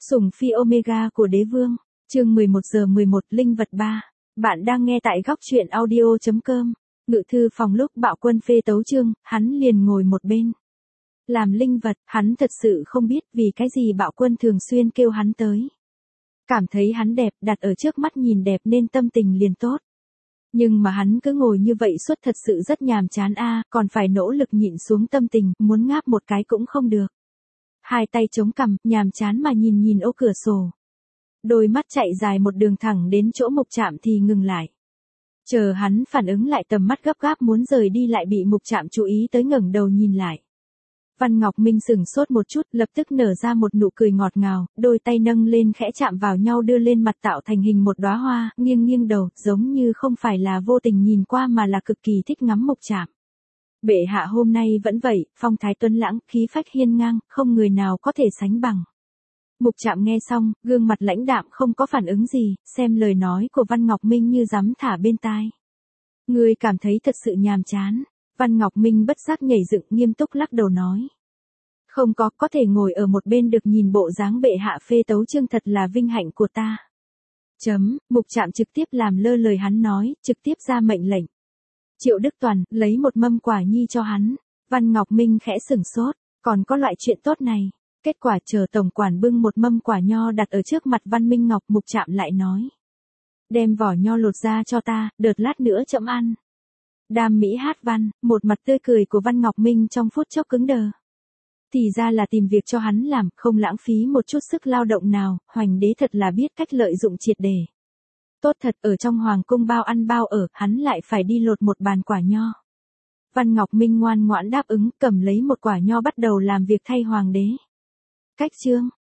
Sủng phi Omega của đế vương, chương 11:11 Linh vật 3. Bạn đang nghe tại góc truyện audio.com. Ngự thư phòng lúc Bạo Quân phê tấu chương, hắn liền ngồi một bên. Làm linh vật, hắn thật sự không biết vì cái gì Bạo Quân thường xuyên kêu hắn tới. Cảm thấy hắn đẹp, đặt ở trước mắt nhìn đẹp nên tâm tình liền tốt. Nhưng mà hắn cứ ngồi như vậy suốt thật sự rất nhàm chán còn phải nỗ lực nhịn xuống tâm tình, muốn ngáp một cái cũng không được. Hai tay chống cằm, nhàm chán mà nhìn ô cửa sổ. Đôi mắt chạy dài một đường thẳng đến chỗ Mục Trạm thì ngừng lại. Chờ hắn phản ứng lại tầm mắt gấp gáp muốn rời đi lại bị Mục Trạm chú ý tới ngẩng đầu nhìn lại. Văn Ngọc Minh sửng sốt một chút, lập tức nở ra một nụ cười ngọt ngào, đôi tay nâng lên khẽ chạm vào nhau đưa lên mặt tạo thành hình một đóa hoa, nghiêng đầu, giống như không phải là vô tình nhìn qua mà là cực kỳ thích ngắm Mục Trạm. Bệ hạ hôm nay vẫn vậy, phong thái tuấn lãng, khí phách hiên ngang, không người nào có thể sánh bằng. Mục Trạm nghe xong, gương mặt lãnh đạm không có phản ứng gì, xem lời nói của Văn Ngọc Minh như dám thả bên tai. Ngươi cảm thấy thật sự nhàm chán. Văn Ngọc Minh bất giác nhảy dựng nghiêm túc lắc đầu nói. Không có thể ngồi ở một bên được nhìn bộ dáng bệ hạ phê tấu chương thật là vinh hạnh của ta. Mục Trạm trực tiếp làm lơ lời hắn nói, trực tiếp ra mệnh lệnh. Triệu Đức Toàn, lấy một mâm quả nhi cho hắn. Văn Ngọc Minh khẽ sửng sốt, còn có loại chuyện tốt này. Kết quả chờ tổng quản bưng một mâm quả nho đặt ở trước mặt Văn Minh Ngọc, Mục Trạm lại nói. Đem vỏ nho lột ra cho ta, đợt lát nữa chậm ăn. Đam mỹ hát văn, một mặt tươi cười của Văn Ngọc Minh trong phút chốc cứng đờ. Thì ra là tìm việc cho hắn làm, không lãng phí một chút sức lao động nào, Hoành đế thật là biết cách lợi dụng triệt để. Tốt thật, ở trong hoàng cung bao ăn bao ở, hắn lại phải đi lột một bàn quả nho. Văn Ngọc Minh ngoan ngoãn đáp ứng, cầm lấy một quả nho bắt đầu làm việc thay hoàng đế. Cách chương,